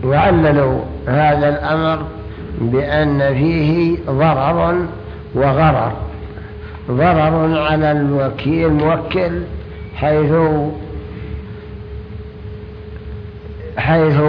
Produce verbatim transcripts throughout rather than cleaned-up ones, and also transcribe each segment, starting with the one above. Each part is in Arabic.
وعللوا هذا الأمر بأن فيه ضرر وغرر. ضرر على الوكيل الموكل حيث حيث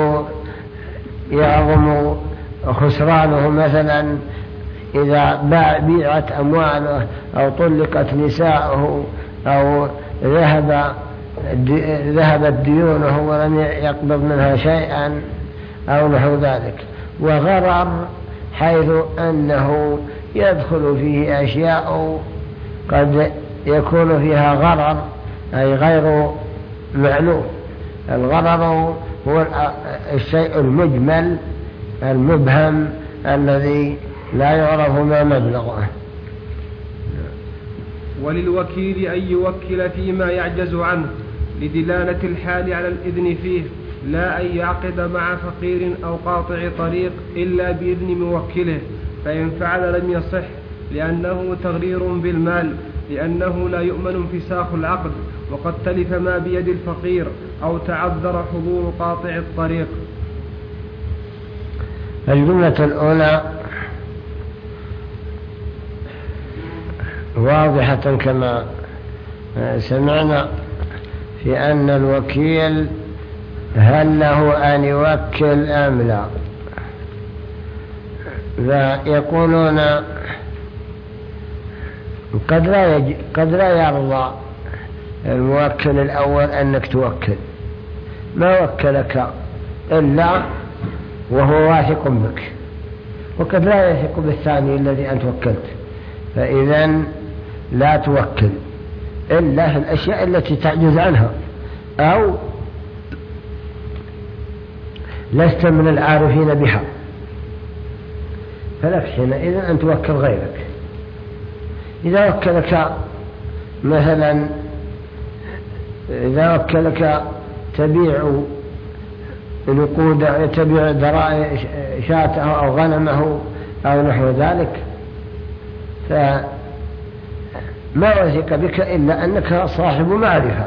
يعظم خسرانه، مثلا إذا بيعت أمواله أو طلقت نساؤه أو ذهب ذهبت ديونه ولم يقبض منها شيئا أو نحو ذلك. وغرر حيث أنه يدخل فيه أشياء قد يكون فيها غرر أي غير معلوم. الغرر هو الشيء المجمل المبهم الذي لا يعرف ما مبلغه. وللوكيل أن يوكل فيما يعجز عنه لدلالة الحال على الإذن فيه، لا أن يعقد مع فقير أو قاطع طريق إلا بإذن موكله، فإن فعل لم يصح لأنه تغرير بالمال، لأنه لا يؤمن انفساخ العقد، وقد تلف ما بيد الفقير أو تعذر حضور قاطع الطريق. الجملة الأولى واضحة كما سمعنا في أن الوكيل هل له أن يوكل أم لا. فيقولون قد لا, يج... قد لا يرضى الموكل الأول أنك توكل، ما وكلك إلا وهو واثق بك، وقد لا يثق بالثاني الذي أنت وكلت، فإذن لا توكل إلا في الأشياء التي تعجز عنها أو لست من العارفين بها، فلك حينئذ أن توكل غيرك. إذا وكلك مثلا إذا وكلك تبيع نقود، تبيع ذرائع شاته أو غنمه أو نحو ذلك، فما وثق بك إلا أنك صاحب معرفة،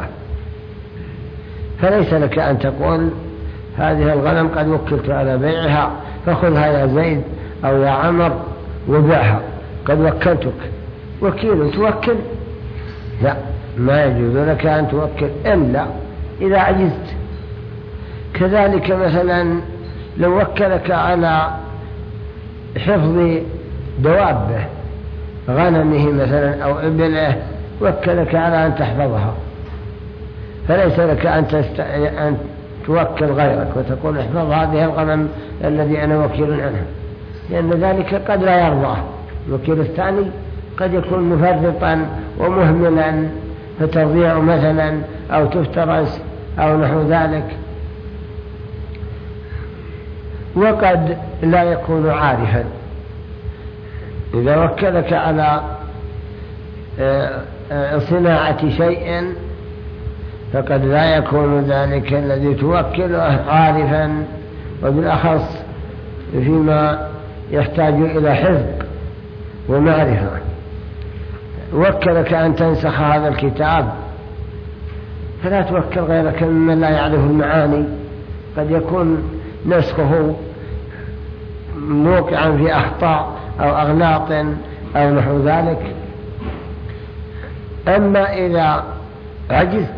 فليس لك أن تقول هذه الغنم قد وكلت على بيعها فخذها يا زيد أو يا عمر وبيعها، قد وكلتك. وكيل توكل؟ لا، ما يجوز لك أن توكل إلا إذا عجزت. كذلك مثلا لو وكلك على حفظ دوابه، غنمه مثلا أو إبله، وكلك على أن تحفظها، فليس لك أن, تست... أن توكل غيرك وتقول احفظ هذه الغنم الذي أنا وكيل عنها، لأن ذلك قد لا يرضاه. الوكيل الثاني قد يكون مفرطا ومهملا فتضيع مثلا أو تفترس أو نحو ذلك، وقد لا يكون عارفا. إذا وكلك على صناعة شيء فقد لا يكون ذلك الذي توكله عارفا، وبالأخص فيما يحتاج إلى حفظ ومعرفة. وكلك أن تنسخ هذا الكتاب فلا توكل غيرك ممن لا يعرف المعاني، قد يكون نسخه موقعا في أخطاء أو أغلاط أو نحو ذلك. أما إذا عجزت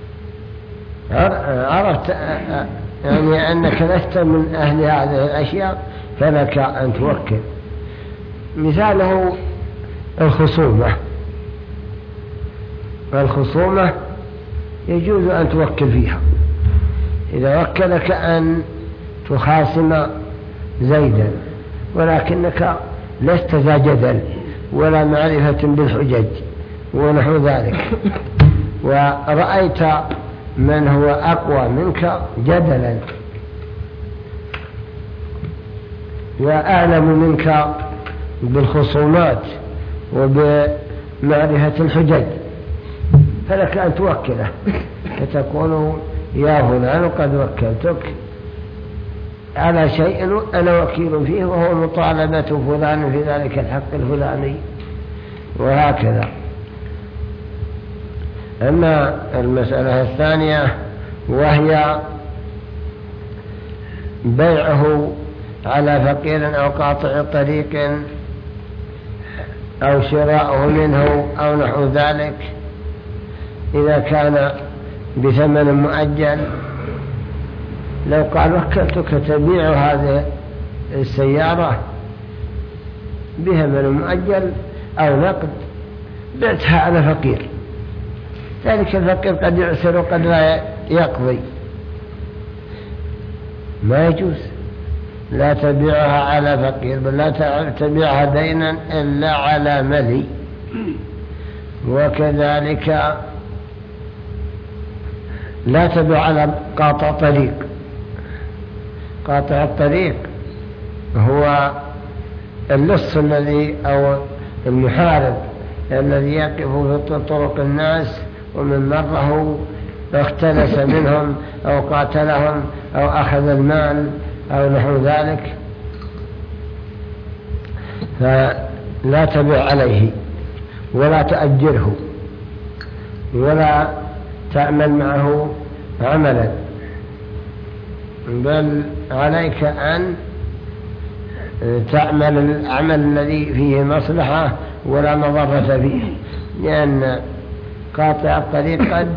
عرفت يعني أنك لست من أهل هذه الأشياء فلك أن توكل. مثاله الخصومة. الخصومة يجوز أن توكل فيها. إذا وكلك أن تخاصم زيدا ولكنك لست ذا جدل ولا معرفة بالحجج ونحو ذلك، ورأيت من هو أقوى منك جدلا وأعلم منك بالخصومات وبمعرفة الحجج، فلك أن توكله، فتقول يا فلان قد وكلتك على شيء أنا وكيل فيه وهو مطالبة فلان في ذلك الحق الفلاني، وهكذا. أما المسألة الثانية وهي بيعه على فقير أو قاطع طريق أو شراؤه منه أو نحو ذلك إذا كان بثمن مؤجل. لو قال وكلتك تبيع هذه السيارة بثمن مؤجل أو نقد، بعتها على فقير، ذلك الفقير قد يعسر وقد لا يقضي، ما يجوز. لا تبيعها على فقير، بل لا تبيعها دينا إلا على ملي. وكذلك لا تبيع على قاطع طريق. قاطع الطريق هو اللص الذي أو المحارب الذي يقف في طرق الناس ومن مره اختلس منهم أو قاتلهم أو أخذ المال أو نحو ذلك، فلا تبيع عليه ولا تأجره ولا تعمل معه عملا، بل عليك أن تعمل العمل الذي فيه مصلحة ولا مضرة فيه، لأن قاطع الطريق قد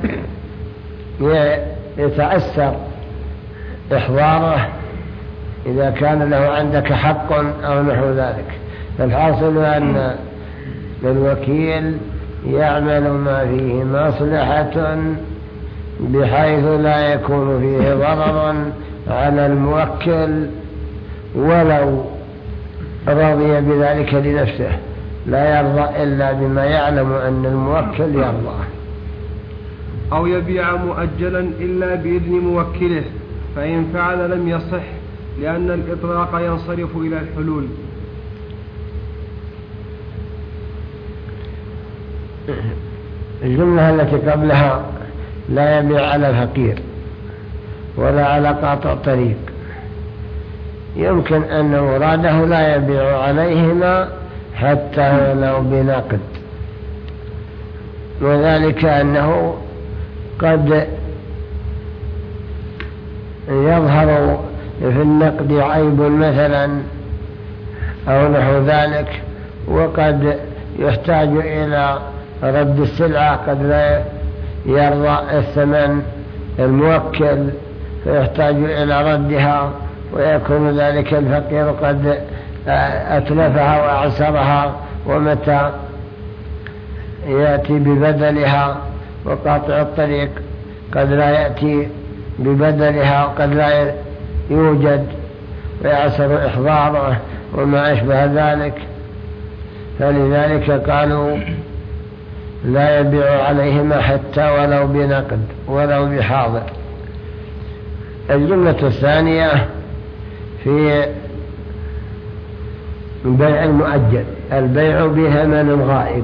يتعسر إحضاره إذا كان له عندك حق أو نحو ذلك. فالحاصل أن الوكيل يعمل ما فيه مصلحة بحيث لا يكون فيه ضرر على الموكل ولو رضي بذلك لنفسه، لا يرضى إلا بما يعلم أن الموكل يرضى. أو يبيع مؤجلا إلا بإذن موكله، فإن فعل لم يصح، لأن الإطلاق ينصرف إلى الحلول. الجملة التي قبلها لا يبيع على فقير ولا على قاطع طريق، يمكن أن مراده لا يبيع عليهما حتى لو بنقد، وذلك أنه قد يظهر في النقد عيب مثلا أو نحو ذلك، وقد يحتاج إلى رد السلعة، قد لا يرضى الثمن الموكل فيحتاج إلى ردها، ويكون ذلك الفقير قد أتلفها وأعسرها، ومتى يأتي ببدلها، وقاطع الطريق قد لا يأتي ببدلها وقد لا يوجد ويعسر إحضاره وما أشبه ذلك. فلذلك قالوا لا يبيع عليهما حتى ولو بنقد ولو بحاضر. الجملة الثانية في بيع المؤجل، البيع بثمن غائب،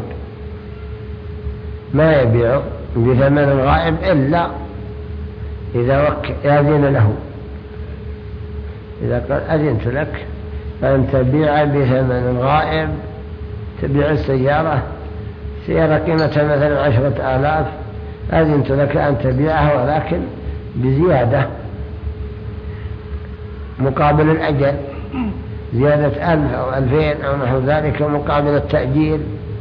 ما يبيع بثمن غائب إلا إذا يأذن له، إذا قال أذنت لك أن تبيع بثمن غائب، تبيع السيارة سيارة قيمتها مثلا عشرة آلاف، أذنت لك أن تبيعها ولكن بزيادة مقابل الأجل، زيادة ألف أو ألفين أو نحو ذلك مقابل التأجيل.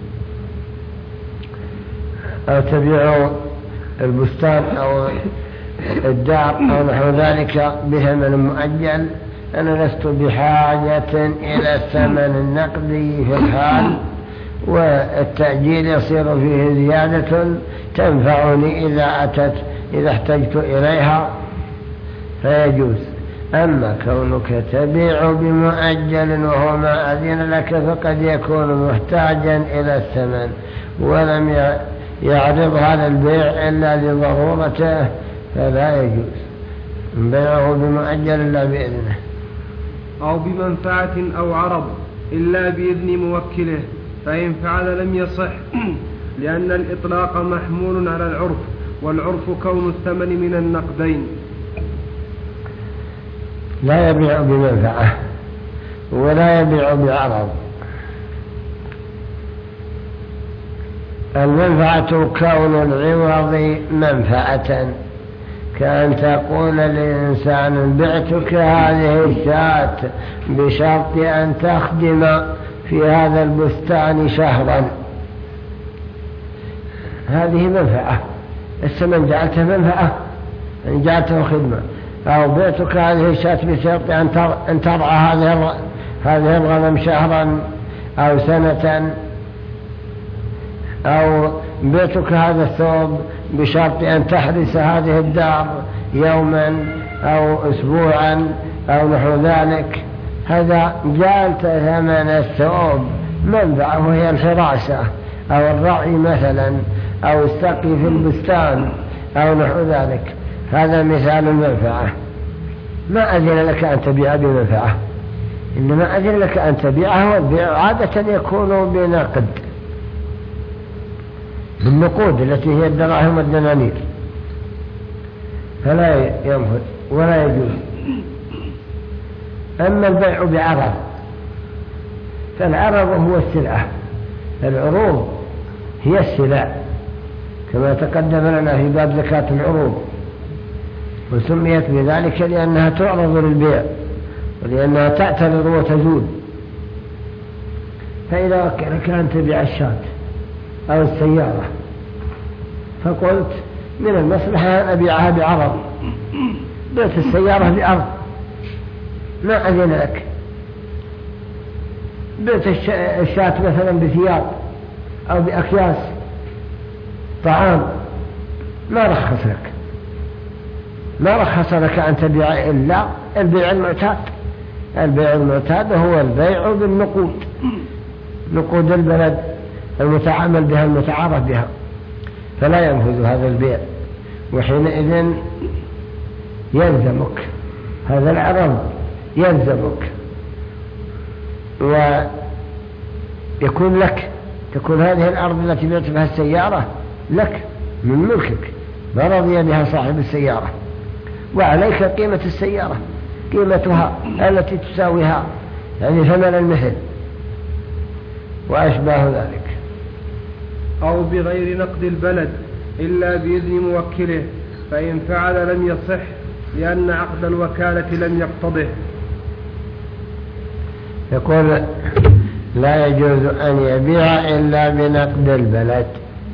أو تبيع البستان أو الدار أو نحو ذلك بثمن مؤجل، أنا لست بحاجة إلى الثمن النقدي في الحال، والتأجيل يصير فيه زيادة تنفعني إذا أتت إذا احتجت إليها فيجوز. أما كونك تبيع بمؤجل وهو ما أذن لك فقد يكون محتاجا إلى الثمن ولم يعرض هذا البيع إلا لضرورته، فلا يجوز بيعه بمؤجل إلا بإذنه. أو بمنفعة أو عرض إلا بإذن موكله، فإن فعل لم يصح، لأن الإطلاق محمول على العرف، والعرف كون الثمن من النقدين. لا يبيع بمنفعة ولا يبيع بعرض. المنفعة كون العوض منفعة، كأن تقول لإنسان بعتك هذه الشاة بشرط أن تخدم في هذا البستان شهرا. هذه منفعة، الثمن جعلته منفعة، جعلته خدمة. أو بعتك هذه الشاة بشرط أن ترعى هذه الغنم شهرا أو سنة. أو بعتك هذا الثوب بشرط أن تحرس هذه الدار يوما أو أسبوعا أو نحو ذلك. هذا جعلت ثمن الثوب منفعة وهي الحراسة أو الرعي مثلا أو السقي في البستان أو نحو ذلك. هذا مثال المنفعة. ما أذن لك أن تبيع بمنفعة، إنما أذن لك أن تبيعه، والبيع عادة يكون بنقد، بالنقود التي هي الدراهم والدنانير، فلا ينفذ ولا يجوز. أما البيع بعرض فالعرض هو السلعة، العروض هي السلع كما تقدم لنا في باب زكاة العروض، وسميت بذلك لأنها تعرض للبيع ولأنها تعترض وتزول. فإذا وكلك أن تبيع الشاة أو السيارة فقلت من المصلحة أن أبيعها بعرض، بيت السيارة بعرض ما أذن لك، بيت الشاة مثلا بثياب أو بأكياس طعام ما رخص لك، ما رخص لك أن تبيع إلا البيع المعتاد. البيع المعتاد هو البيع بالنقود، نقود البلد المتعامل بها المتعارف بها، فلا ينفذ هذا البيع. وحينئذ يلزمك هذا العرض، يلزمك ويكون لك، تكون هذه الأرض التي بيعت بها السيارة لك من ملكك، ما رضي بها صاحب السيارة، وعليك قيمة السيارة، قيمتها التي تساويها، يعني ثمن المثل وأشباه ذلك. أو بغير نقد البلد إلا بإذن موكله، فإن فعل لم يصح لأن عقد الوكالة لم يقتضه. يقول لا يجوز أن يبيع إلا بنقد البلد،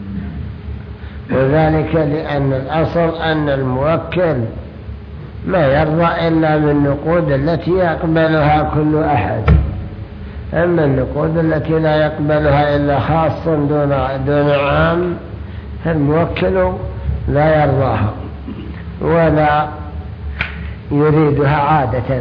وذلك لأن الأصل أن الموكل ما يرضى إلا بالنقود التي يقبلها كل أحد، أما النقود التي لا يقبلها إلا خاص دون دون عام فالموكل لا يرضاها ولا يريدها عادة.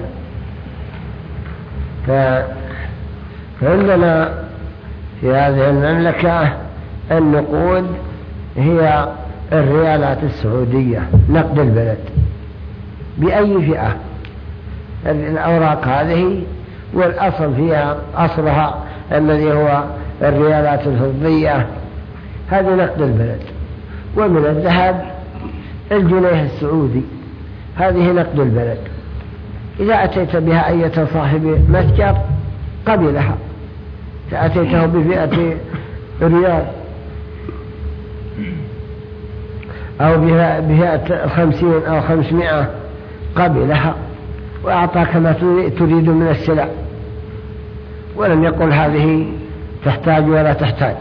فعندنا في هذه المملكة النقود هي الريالات السعودية نقد البلد بأي فئة، الأوراق هذه، والأصل فيها أصلها الذي هو الريالات الفضية، هذه نقد البلد. ومن الذهب الجنيه السعودي، هذه نقد البلد. إذا أتيت بها أية صاحب متجر قبلها، إذا أتيته بفئة ريال أو بفئة خمسين أو خمسمائة قبلها وأعطاك ما تريد من السلع، ولم يقل هذه تحتاج ولا تحتاج.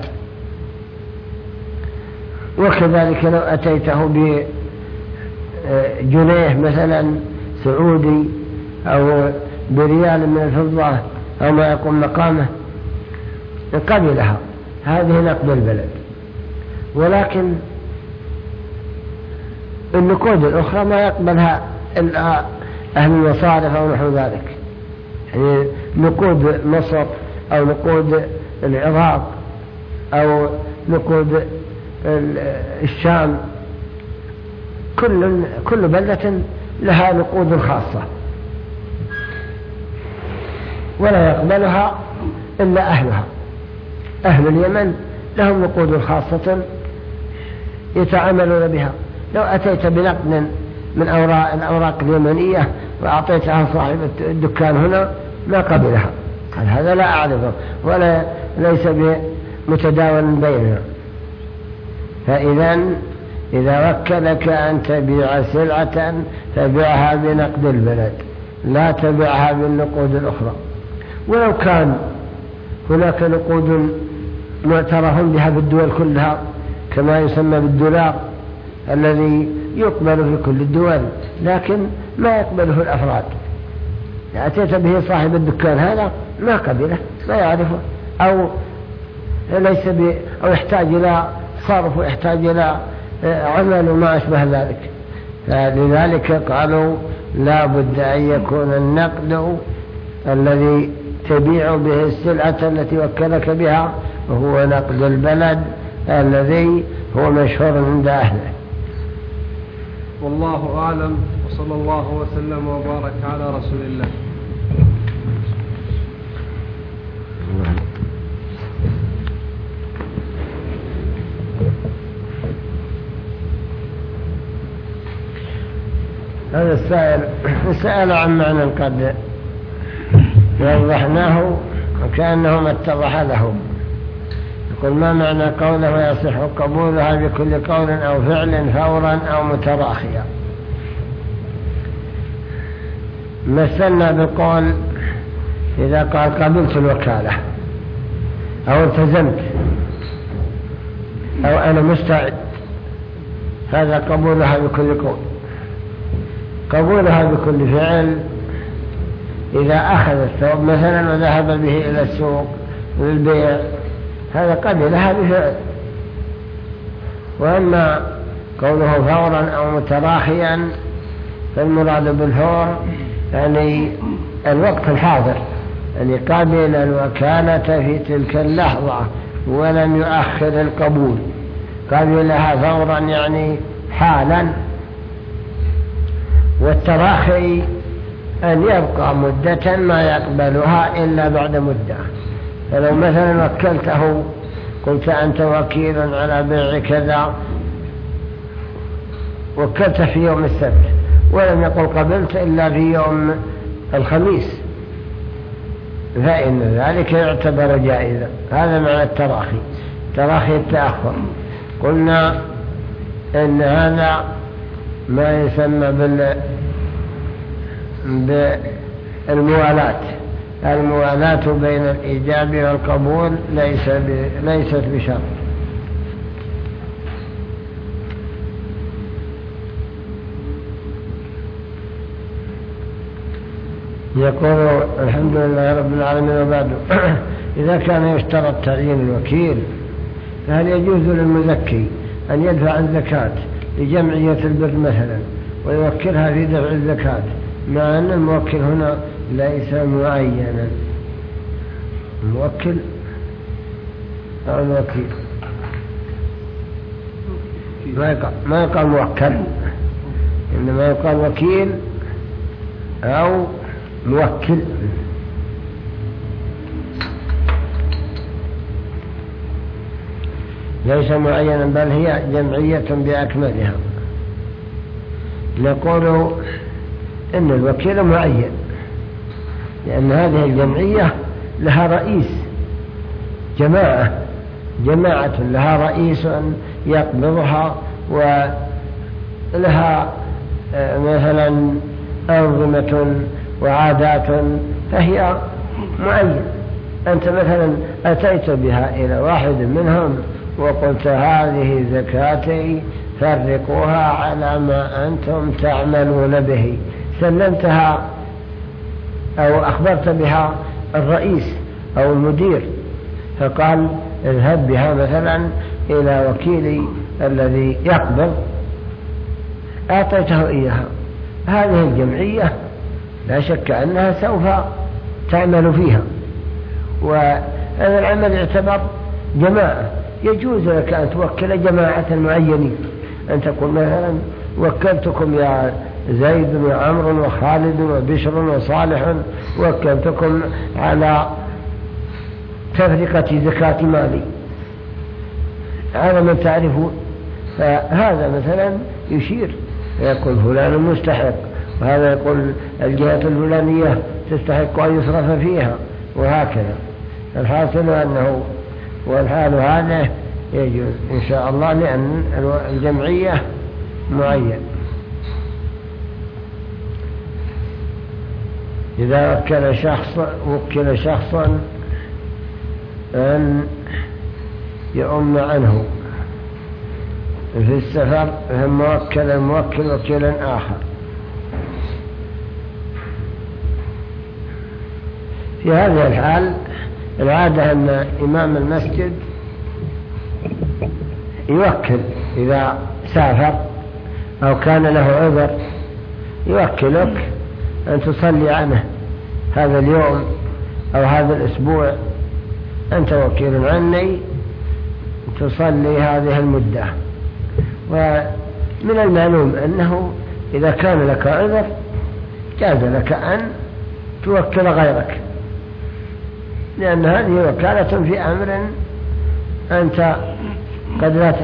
وكذلك لو أتيته بجنيه مثلا سعودي أو بريال من الفضة أو ما يقوم مقامه قبلها، هذه نقد البلد. ولكن النقود الأخرى ما يقبلها إلا أهل المصارف أو نحو ذلك، يعني نقود مصر أو نقود العراق أو نقود الشام، كل كل بلدة لها نقود خاصة ولا يقبلها إلا أهلها. أهل اليمن لهم نقود خاصة يتعاملون بها. لو أتيت بنقد من أوراق الأوراق اليمنية وأعطيتها صاحب الدكان هنا ما قبلها، قال هذا لا أعرفه ولا ليس بمتداول بيننا. فإذا إذا وكلك أن تبيع سلعة فبيعها بنقد البلد، لا تبيعها بالنقود الأخرى. ولو كان هناك نقود معترف بها بالدول كلها كما يسمى بالدولار الذي يقبل في كل الدول لكن ما يقبله الأفراد، أتيت به صاحب الدكان هذا ما قبله، ما يعرفه، أو ليس ب... أو يحتاج إلى صرف ويحتاج إلى عمل وما أشبه ذلك. لذلك قالوا لا بد أن يكون النقد الذي تبيع به السلعة التي وكلك بها وهو نقد البلد الذي هو مشهور عند أهله. والله أعلم، وصلى الله وسلم وبارك على رسول الله. هذا السائل سأل عن معنى قد وضحناه وكأنه ما اتضح له. يقول ما معنى قوله يصح قبولها بكل قول أو فعل فورا أو متراخيا؟ مثلنا بقول إذا قال قبلت الوكالة أو التزمت أو أنا مستعد، هذا قبولها بكل قول. قبولها بكل فعل إذا أخذ الثوب مثلا وذهب به إلى السوق للبيع هذا قبلها بفعل. وأما قوله فورا أو متراخيا فالمراد بالفور يعني الوقت الحاضر، يعني قبل الوكالة في تلك اللحظة ولم يؤخر القبول، قبلها فورا يعني حالا. والتراخي أن يبقى مدة ما يقبلها إلا بعد مدة. فلو مثلا وكلته قلت أنت وكيل على بيع كذا، وكلته في يوم السبت ولم يقل قبلت إلا في يوم الخميس فإن ذلك يعتبر جائزا. هذا معنى التراخي، تراخي التأخر. قلنا إن هذا ما يسمى بال بالموالاة. الموالاة بين الإيجاب والقبول ليس ب... ليست بشرط. يقول الحمد لله رب العالمين وبعد إذا كان يشترط تعيين الوكيل فهل يجوز للمزكي أن يدفع الزكاة لجمعية البر مثلا ويوكلها في دفع الزكاة مع أن الموكل هنا ليس معينا؟ الموكل أو الوكيل ما يقال, ما يقال موكل، إنما يقال وكيل أو موكل. ليس معينا بل هي جمعية بأكملها. نقول إن الوكيل معين لأن هذه الجمعية لها رئيس، جماعة جماعة لها رئيس يقبضها ولها مثلا أنظمة وعادات فهي معين. أنت مثلا أتيت بها إلى واحد منهم وقلت هذه زكاتي فرقوها على ما أنتم تعملون به، سلمتها أو أخبرت بها الرئيس أو المدير فقال اذهب بها مثلا إلى وكيلي الذي يقبض، أعطيته إياها. هذه الجمعية لا شك أنها سوف تعمل فيها، وهذا العمل يعتبر جماعة. يجوز لك أن توكل جماعة معينين، أن تقول مثلا وكلتكم يا زيد وعمر وخالد وبشر وصالح وكلتكم على تفرقة زكاة مالي، هذا من تعرفون. فهذا مثلا يشير يقول فلان مستحق، وهذا يقول الجهة الفلانية تستحق أن يصرف فيها، وهكذا. الحاصل أنه والحال هذا يجوز إن شاء الله، لأن الجمعية معين. إذا وكل شخص وكل شخصا أن يؤم عنه في السفر، ثم وكل الموكل وكيلا آخر. في هذه الحال العادة أن إمام المسجد يوكل إذا سافر أو كان له عذر، يوكلك أن تصلي عنه هذا اليوم أو هذا الأسبوع، أنت وكيل عني تصلي هذه المدة. ومن المعلوم أنه إذا كان لك عذر جاز لك أن توكل غيرك، لأن هذه وكالة في أمر أنت قد لا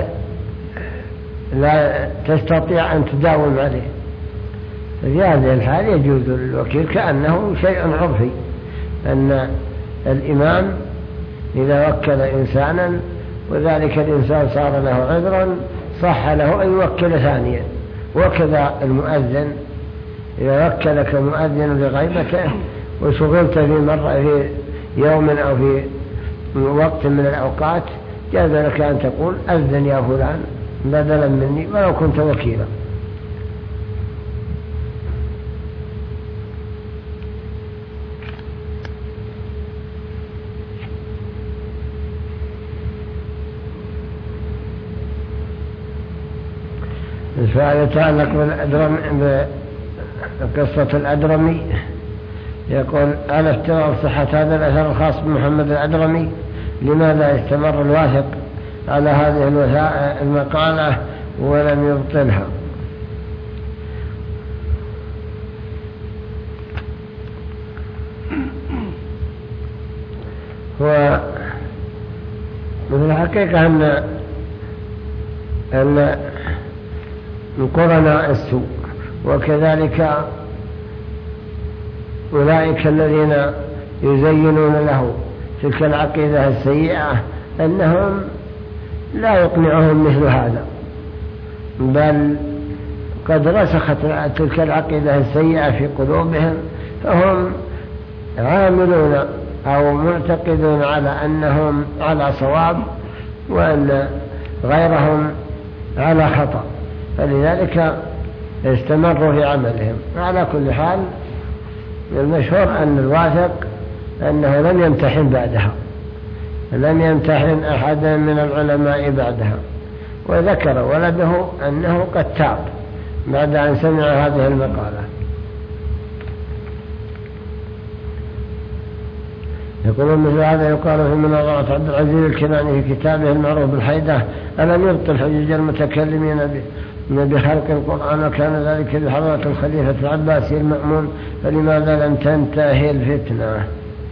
لا تستطيع أن تداوم عليه. في هذه الحال يجوز الوكيل كأنه شيء عرفي، أن الإمام إذا وكل إنسانا وذلك الإنسان صار له عذرا صح له أن يوكل ثانيا. وكذا المؤذن إذا وكلك مؤذن لغيبته وشغلت في مرة في يوم أو في وقت من الأوقات، جاز لك أن تقول أذن يا فلان بدلا مني ولو كنت وكيلا. فهذا يتعلق بقصة الأدرمي، يقول: ألا افتراض صحة هذا الأثر الخاص بمحمد الأدرمي، لماذا استمر الواثق على هذه المقالة ولم يبطلها؟ هو من الحقيقة أن أن قرناء السوء وكذلك أولئك الذين يزينون له تلك العقيدة السيئة أنهم لا يقنعهم مثل هذا، بل قد رسخت تلك العقيدة السيئة في قلوبهم، فهم عاملون أو معتقدون على أنهم على صواب وأن غيرهم على خطأ، فلذلك استمروا في عملهم. على كل حال المشهور أن الواثق أنه لم يمتحن بعدها، لم يمتحن أحدا من العلماء بعدها. وذكر ولده أنه قد تاب بعد أن سمع هذه المقالة. يقولون مثل هذا يقال في مناظرة عبد العزيز الكناني في كتابه المعروف بالحيدة: ألم يبطل حجج المتكلمين بخلق القرآن وكان ذلك بحضرة الخليفة العباسي المأمون، فلماذا لم تنتهي الفتنة؟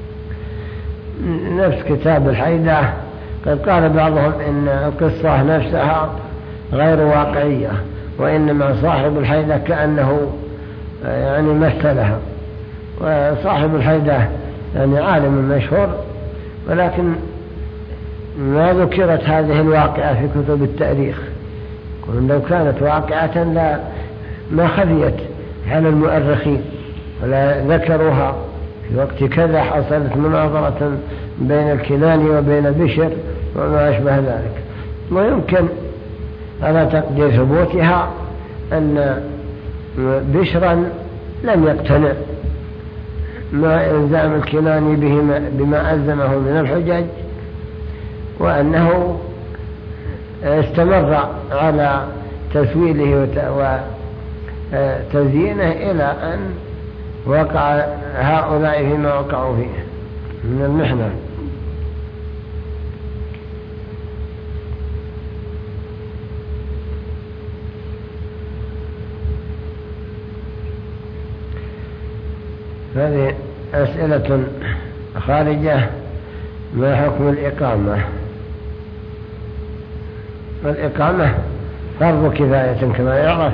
نفس كتاب الحيدة قد قال بعضهم إن القصة نفسها غير واقعية، وإنما صاحب الحيدة كأنه يعني مثلها. وصاحب الحيدة يعني عالم مشهور، ولكن ما ذكرت هذه الواقعة في كتب التاريخ. لو كانت واقعة لا ما خفيت على المؤرخين ولا ذكروها. في وقت كذا حصلت مناظرة بين الكناني وبين بشر وما أشبه ذلك. ويمكن على تقدير ثبوتها أن بشرا لم يقتنع ما إلزام الكناني بما ألزمه من الحجج، وأنه استمر على تسويله وتزيينه إلى أن وقع هؤلاء فيما وقعوا فيه من المحنة. هذه أسئلة خارجة: ما حكم الإقامة؟ الإقامة فرض كفاية كما يعرف،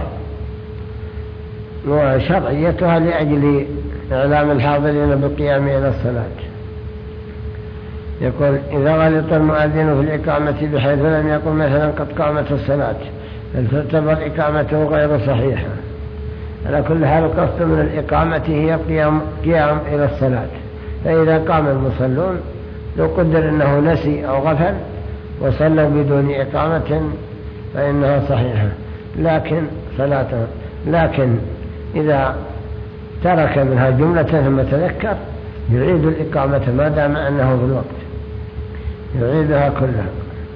وشرعيتها لأجل إعلام الحاضرين بالقيام إلى الصلاة. يقول إذا غلط المؤذن في الإقامة بحيث لم يقل مثلا قد قامت الصلاة تعتبر إقامته غير صحيحة. على كل حال القصد من الإقامة هي قيام, قيام إلى الصلاة. فإذا قام المصلون لو قدر أنه نسي أو غفل وصلوا بدون إقامة فإنها صحيحة لكن صلاته لكن إذا ترك منها جملة ثم تذكر يعيد الإقامة ما دام أنه في الوقت يعيدها كلها.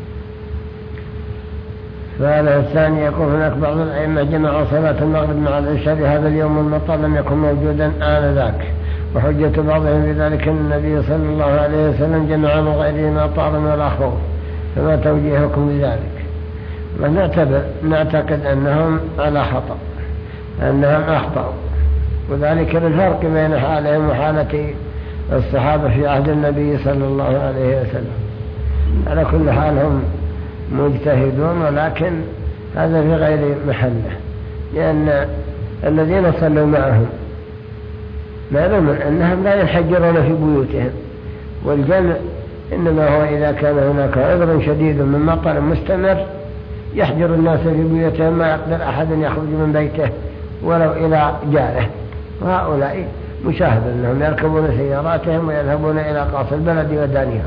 فهذا الثاني يقول هناك بعض الأئمة جمعوا صلاة المغرب مع العشاء هذا اليوم المطر لم يكن موجودا آنذاك وحجة بعضهم بذلك النبي صلى الله عليه وسلم جمع من غيره مطار ولا خوف فما توجيهكم بذلك؟ ونعتبر نعتقد أنهم على خطأ أنهم أخطأوا وذلك بالفرق بين حالهم وحالة الصحابة في عهد النبي صلى الله عليه وسلم. على كل حال هم مجتهدون ولكن هذا في غير محله لأن الذين صلوا معهم معلوم أنهم لا ينحجرون في بيوتهم والجمع إنما هو إذا كان هناك عذر شديد من مطر مستمر يحجر الناس في بيوتهم ما يقدر أحد يخرج من بيته ولو إلى جاره. وهؤلاء مشاهد أنهم يركبون سياراتهم ويذهبون إلى قاص البلد ودانها.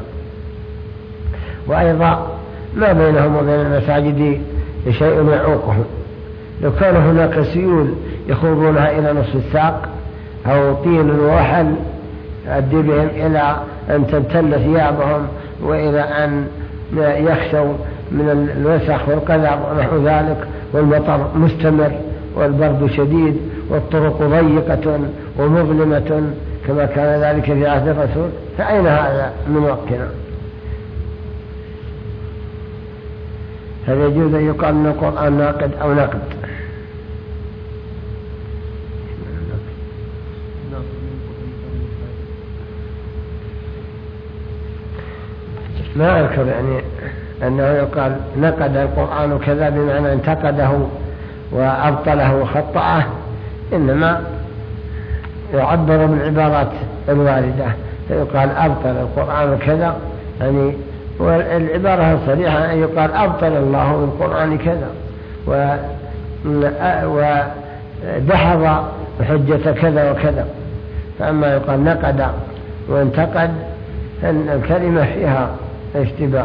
وأيضا ما بينهم وبين المساجد شيء يعوقهم. لو كان هناك سيول يخوضونها إلى نصف الساق أو طين ووحل يؤدي بهم إلى أن تبتل ثيابهم وإلى أن يخشوا من الوسخ والقذع ونحو ذلك والمطر مستمر والبرد شديد والطرق ضيقة ومظلمة كما كان ذلك في عهد الرسول فأين هذا من وقتنا؟ هل يجوز أن يقال أن القرآن ناقد أو نقد؟ ما أذكر يعني أنه يقال نقد القرآن كذا بمعنى انتقده وأبطله وخطأه إنما يعبر بالعبارات الواردة فيقال أبطل القرآن كذا يعني والعبارة الصريحة أن يقال أبطل الله بالقرآن كذا ودحض حجة كذا وكذا. فأما يقال نقد وانتقد أن الكلمة فيها اشتباه.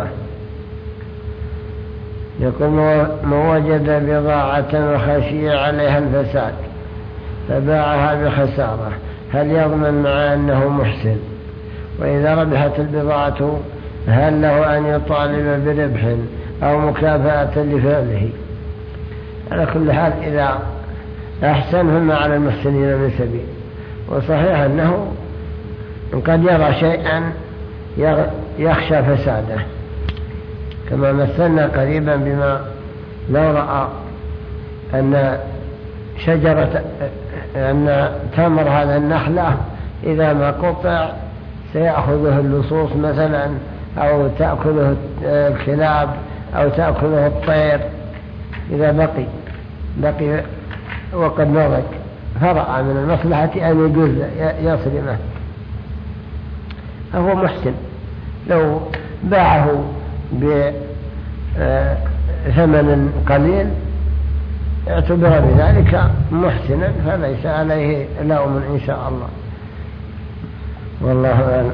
يقول من وجد بضاعة وخشي عليها الفساد فباعها بخسارة هل يضمن مع أنه محسن؟ وإذا ربحت البضاعة هل له أن يطالب بربح أو مكافأة لفعله؟ على كل حال إذا أحسن فما على المحسنين من سبيل. وصحيح أنه قد يرى شيئا يخشى فساده كما مثلنا قريبا بما لو رأى أن شجرة أن تمر هذا النخلة إذا ما قطع سيأخذه اللصوص مثلا أو تأكله الكلاب أو تأكله الطير إذا بقي بقي وقد نضج فرأى من المصلحة أن يجوز يصرمه فهو محسن. لو باعه بثمن قليل اعتبر بذلك محسنا فليس عليه لوم إن شاء الله والله أعلم.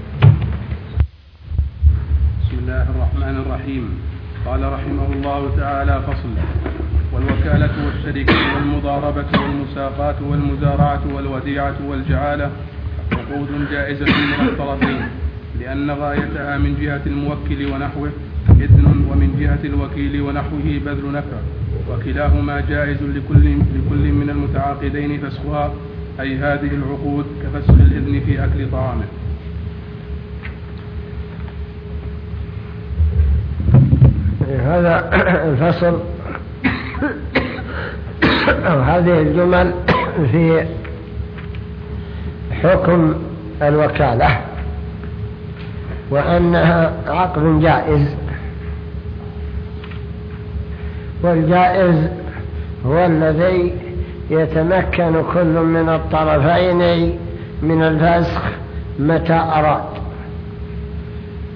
بسم الله الرحمن الرحيم. قال رحمه الله تعالى فصل: والوكالة والشركة والمضاربة والمساقات والمزارعة والوديعة والجعالة عقود جائزة من الطرفين لأن غايتها من جهة الموكل ونحوه إذن ومن جهة الوكيل ونحوه بذل نفع وكلاهما جائز لكل, لكل من المتعاقدين فسخها أي هذه العقود كفسخ الإذن في أكل طعامه. هذا الفصل أو هذه الجمل في حكم الوكالة وأنها عقد جائز. والجائز هو الذي يتمكن كل من الطرفين من الفسخ متى أراد.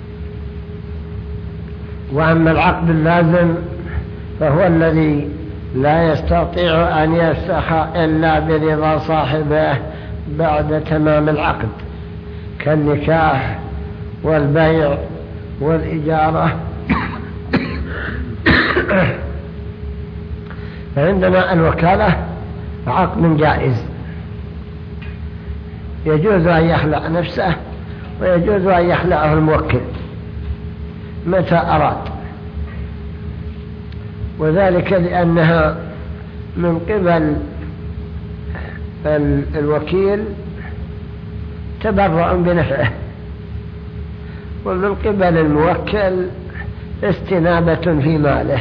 وأما العقد اللازم فهو الذي لا يستطيع أن يفسخ إلا برضا صاحبه بعد تمام العقد، كالنكاح والبيع والإجارة. فعندنا الوكالة عقد جائز، يجوز أن يخلع نفسه ويجوز أن يخلعه الموكل متى أراد، وذلك لأنها من قبل الوكيل تبرع بنفعه، ومن قبل الموكل استنابة في ماله،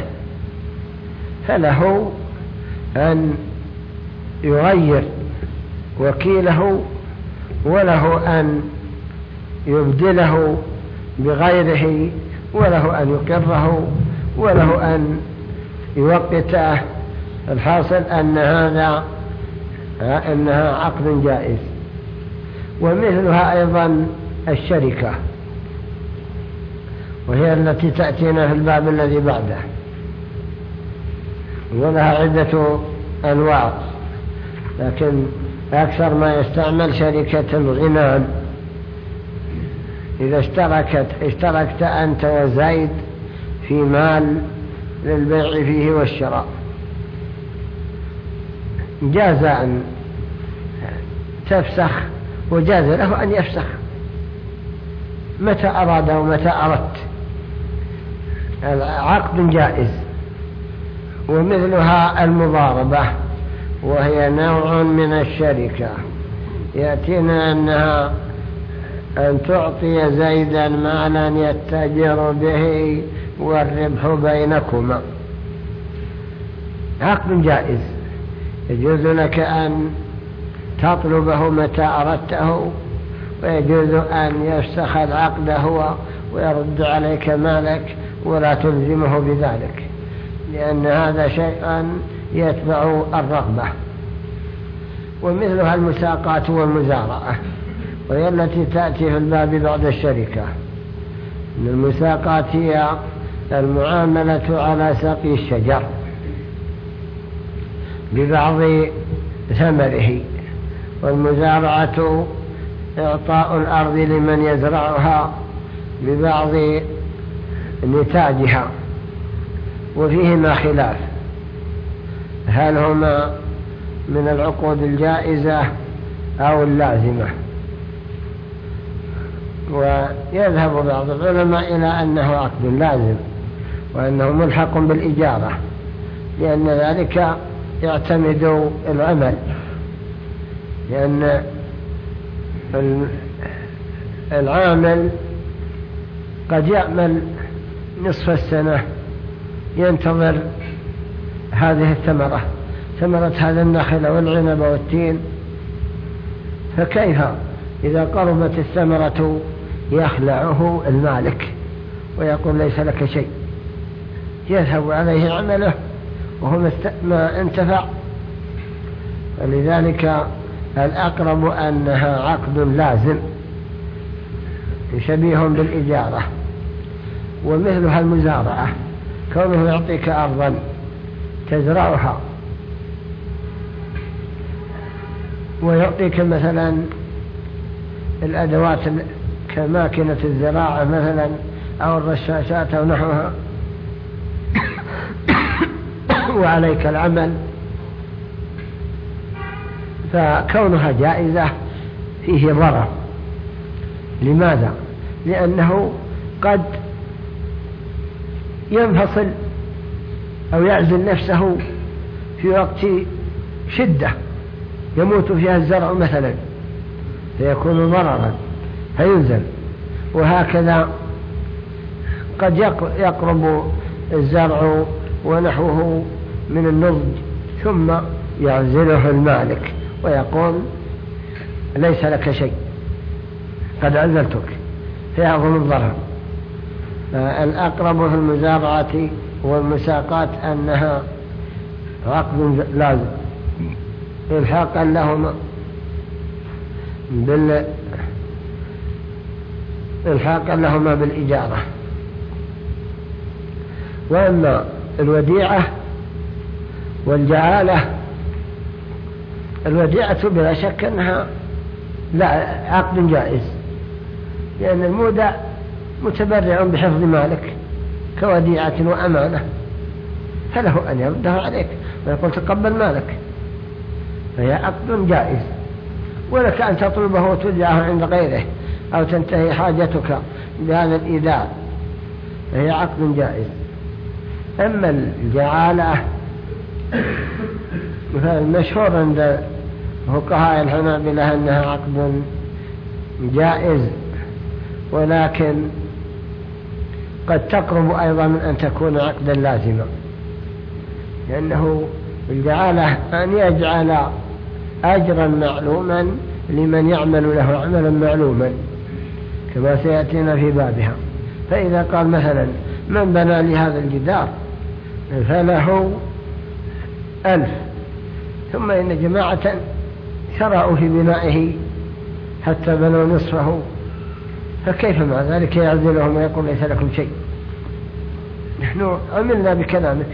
فله أن يغير وكيله وله أن يبدله بغيره وله أن يقره وله أن يوقته. الحاصل أن هذا أنها عقد جائز. ومثلها أيضا الشركة، وهي التي تأتينا في الباب الذي بعده، ولها عدة أنواع، لكن أكثر ما يستعمل شركة الغنام. إذا اشتركت اشتركت أنت وزيد في مال للبيع فيه والشراء، جاز أن تفسخ وجاز له أن يفسخ متى أراد ومتى أردت. عقد جائز. ومثلها المضاربة، وهي نوع من الشركة، يأتينا أنها أن تعطي زيدا مالا يتجر به والربح بينكما. عقد جائز، يجوز لك أن تطلبه متى أردته، ويجوز أن يفسخ العقد هو ويرد عليك مالك ولا تلزمه بذلك، لأن هذا شيئا يتبع الرغبة. ومثلها المساقات والمزارعة، وهي التي تأتي في الباب بعد الشركة. إن المساقات هي المعاملة على سقي الشجر ببعض ثمره، والمزارعة إعطاء الأرض لمن يزرعها ببعض نتاجها. وفيهما خلاف، هل هما من العقود الجائزة أو اللازمة؟ ويذهب بعض العلماء إلى أنه عقد لازم، وأنه ملحق بالإجارة، لأن ذلك يعتمد العمل، لأن العامل قد يعمل نصف السنة ينتظر هذه الثمرة، ثمرة هذا النخل والعنب والتين، فكيف إذا قربت الثمرة يخلعه المالك ويقول ليس لك شيء؟ يذهب عليه عمله وهو ما انتفع. ولذلك الأقرب أنها عقد لازم شبيه بالإجارة. ومثلها المزارعة، كونه يعطيك أرضا تزرعها، ويعطيك مثلا الأدوات كماكنة الزراعة مثلا أو الرشاشات أو نحوها، وعليك العمل، فكونها جائزة فيه ضرر. لماذا؟ لأنه قد ينفصل أو يعزل نفسه في وقت شدة يموت فيها الزرع مثلا، فيكون ضررا فينزل. وهكذا قد يقرب الزرع ونحوه من النضج ثم يعزله المالك ويقول ليس لك شيء، قد عزلتك، فيعظم الضرر. الأقرب في المزارعة والمساقات أنها عقد لازم إلحاقا لهما بال إلحاقا لهما بالإجارة. وأما الوديعة والجعالة، الوديعة بلا شك أنها لا عقد جائز، لأن المودع متبرع بحفظ مالك كوديعة وأمانة، فله أن يرده عليك ويقول تقبل مالك، فهي عقد جائز. ولك أن تطلبه وتودعه عند غيره أو تنتهي حاجتك بهذا الإيداع، فهي عقد جائز. أما الجعالة المشهور عند فقهاء الحنابلة أنها عقد جائز، ولكن قد تقرب أيضا من أن تكون عقدا لازما، لأنه الجعالة أن يجعل أجرا معلوما لمن يعمل له عملا معلوما كما سيأتينا في بابها. فإذا قال مثلا من بنى لهذا الجدار فله ألف، ثم إن جماعة شرعوا في بنائه حتى بنوا نصفه، فكيف مع ذلك يعزلهم ويقول ليس لكم شيء؟ نحن عملنا بكلامك.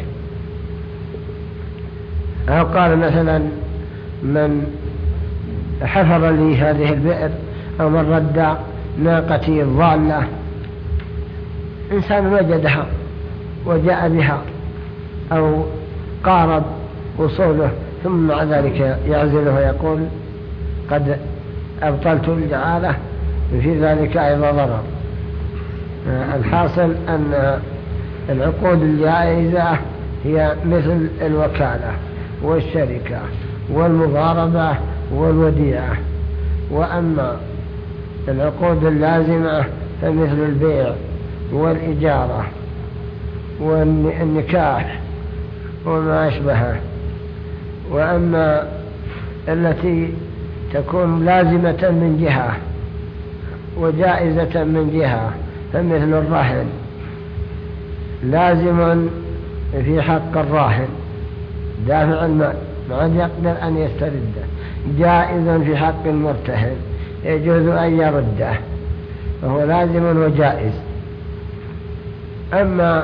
أو قال مثلا من حفر لي هذه البئر أو من رد ناقتي الضالة، إنسان وجدها وجاء بها أو قارب وصوله ثم مع ذلك يعزله ويقول قد أبطلت الجعالة، في ذلك أيضا ضرر. الحاصل أن العقود الجائزة هي مثل الوكالة والشركة والمضاربة والوديعة. وأما العقود اللازمة فمثل البيع والإجارة والنكاح وما أشبهه. وأما التي تكون لازمة من جهة وجائزة من جهة فمثل الرهن، لازم في حق الراهن دافع المال ما عاد يقدر أن يسترده، جائز في حق المرتهن يجوز أن يرده، فهو لازم وجائز. أما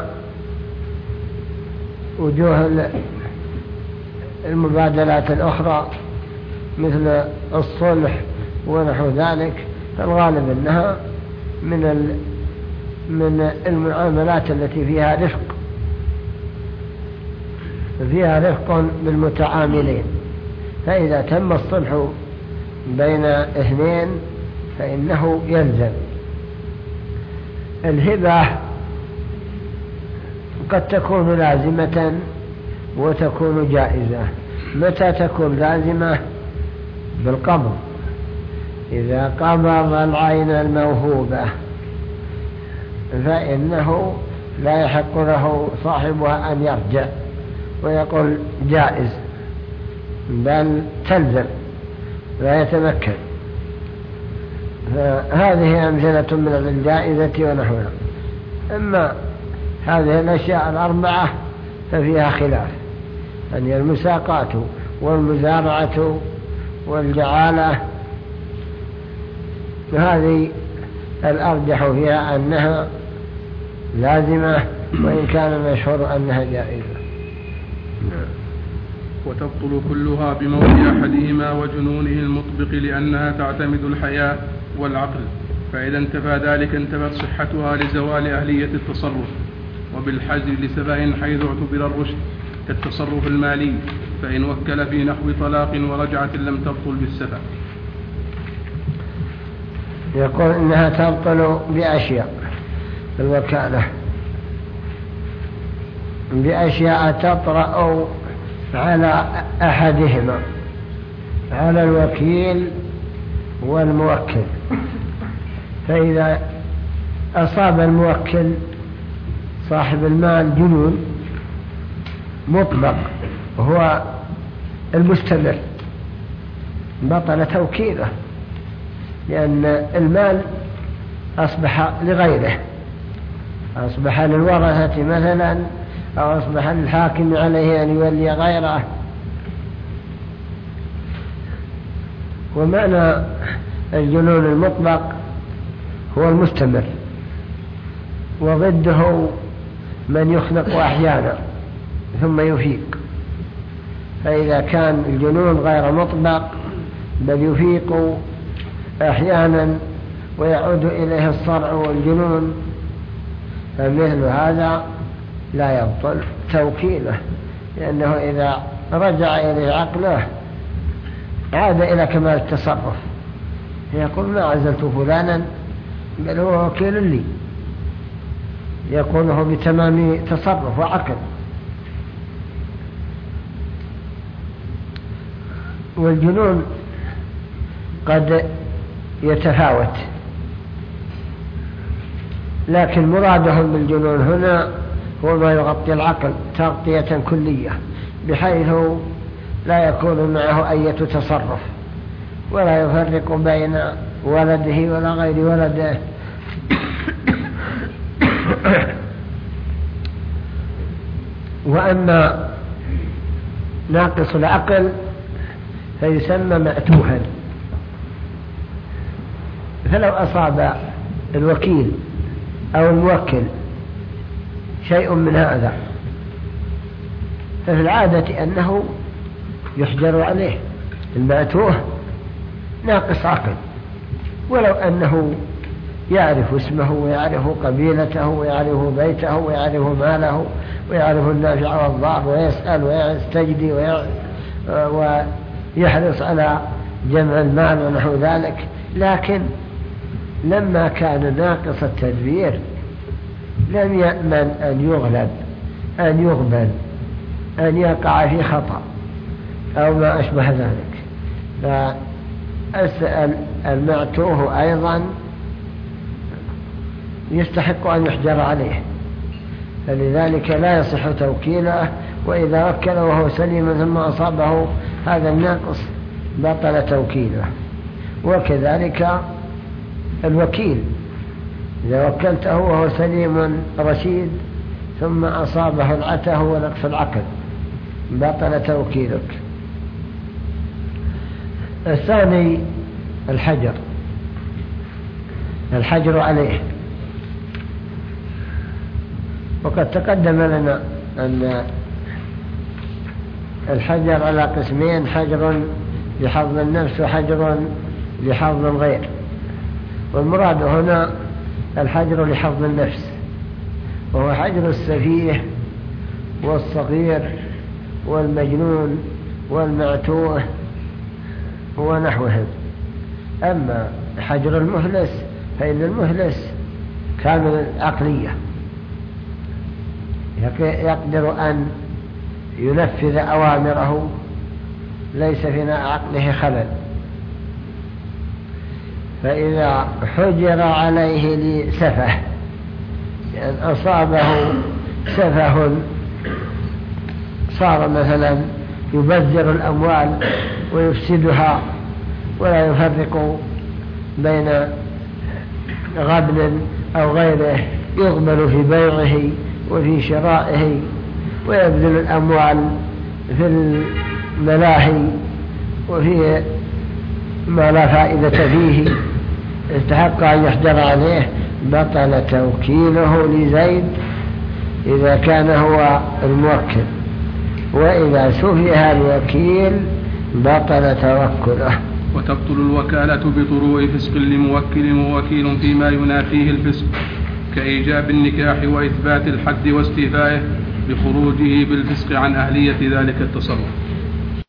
وجوه المبادلات الأخرى مثل الصلح ونحو ذلك فالغالب أنها من من المعاملات التي فيها رفق فيها رفق بالمتعاملين، فإذا تم الصلح بين اثنين فإنه يلزم. الهبة قد تكون لازمة وتكون جائزة. متى تكون لازمة؟ بالقبض، إذا قبض العين الموهوبة فإنه لا يحق له صاحبها أن يرجع ويقول جائز، بل تلزم لا يتمكن. فهذه أمثلة من الجائزة ونحوها. أما هذه الأشياء الأربعة ففيها خلاف، أن المساقات والمزارعة والجعالة هذه الأرجح فيها أنها لازمة، وإن كان مشهور أنها جائزة. وتبطل كلها بموت أحدهما وجنونه المطبق، لأنها تعتمد الحياة والعقل، فإذا انتفى ذلك انتفت صحتها لزوال أهلية التصرف، وبالحجر لسبب حيث اعتبر الرشد كالتصرف المالي، فإن وكل في نحو طلاق ورجعة لم تبطل بالسفة. يقول إنها تبطل بأشياء الوكالة، بأشياء تطرأ على أحدهما، على الوكيل والموكل. فإذا أصاب الموكل صاحب المال جنون مطلق هو المستمر بطل توكيله، لأن المال أصبح لغيره، أصبح للورثة مثلا، أو أصبح للحاكم عليه أن يولي غيره. ومعنى الجنون المطلق هو المستمر، وضده من يخنق أحيانا ثم يفيق، فإذا كان الجنون غير مطلق بل يفيق أحيانا ويعود إليه الصرع والجنون، فمثل هذا لا يبطل توكيله، لأنه إذا رجع إليه عقله عاد إلى كمال التصرف، يقول ما عزلت فلانا بل هو وكيل لي، يكونه بتمام تصرف وعقل. والجنون قد يتفاوت، لكن مرادهم بالجنون هنا هو ما يغطي العقل تغطية كلية، بحيث لا يكون معه أي تصرف، ولا يفرق بين ولده ولا غير ولده. وأما ناقص العقل فيسمى مأتوها، فلو أصاب الوكيل أو الموكل شيء من هذا ففي العادة أنه يحجر عليه. المأتوه ناقص عقل، ولو أنه يعرف اسمه ويعرف قبيلته ويعرف بيته ويعرف ماله ويعرف النافع والضار ويسأل ويستجدي ويحرص على جمع المال ونحو ذلك، لكن لما كان ناقص التدبير لم يأمن أن يغلب، أن يغبن، أن يقع في خطأ أو ما أشبه ذلك. فأسأل المعتوه أيضا يستحق أن يحجر عليه، فلذلك لا يصح توكيله، وإذا وكل وهو سليم ثم أصابه هذا الناقص بطل توكيله. وكذلك الوكيل إذا وكلته وهو سليم رشيد ثم أصابه العته ونقص العقل بطل توكيلك. الثاني الحجر، الحجر عليه. وقد تقدم لنا أن الحجر على قسمين: حجر لحظ النفس وحجر لحظ الغير. والمراد هنا الحجر لحظ النفس، وهو حجر السفيه والصغير والمجنون والمعتوه ونحوهم. أما حجر المهلس فإن المهلس كامل العقلية، يقدر أن ينفذ أوامره، ليس في عقله خلل. فإذا حجر عليه لسفه، يعني أصابه سفه، صار مثلا يبذر الأموال ويفسدها ولا يفرق بين غبن أو غيره، يغبن في بيعه وفي شرائه ويبذل الأموال في الملاهي وفي ما لا فائدة فيه، استحق أن يحجر عليه، بطل توكيله لزيد إذا كان هو الموكل، وإذا سفه الوكيل بطل توكله. وتبطل الوكالة بطروء فسق لموكل ووكيل فيما ينافيه الفسق، كإيجاب النكاح وإثبات الحد واستيفائه بخروجه بالفسق عن أهلية ذلك التصرف.